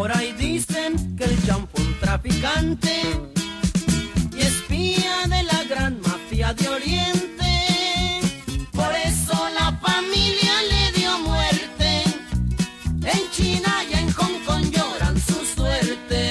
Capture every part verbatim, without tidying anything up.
Por ahí dicen que el Chan fue un traficante y espía de la gran mafia de Oriente. Por eso la familia le dio muerte. En China y en Hong Kong lloran su suerte.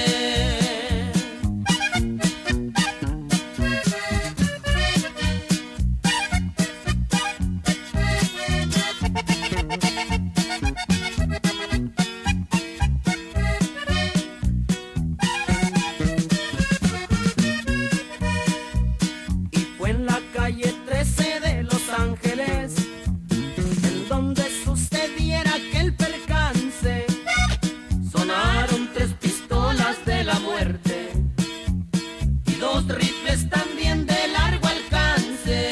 En la calle trece de Los Ángeles, en donde sucediera aquel percance, sonaron tres pistolas de la muerte y dos rifles también de largo alcance.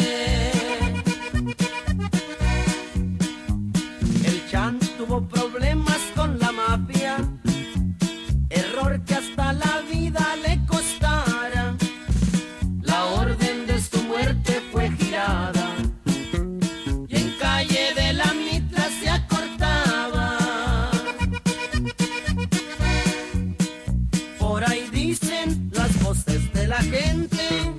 El Chan tuvo problemas con la mafia, error que hasta la vida le costara. La orden de su muerte fue girada y en calle de la Mitla se acortaba. Por ahí dicen las voces de la gente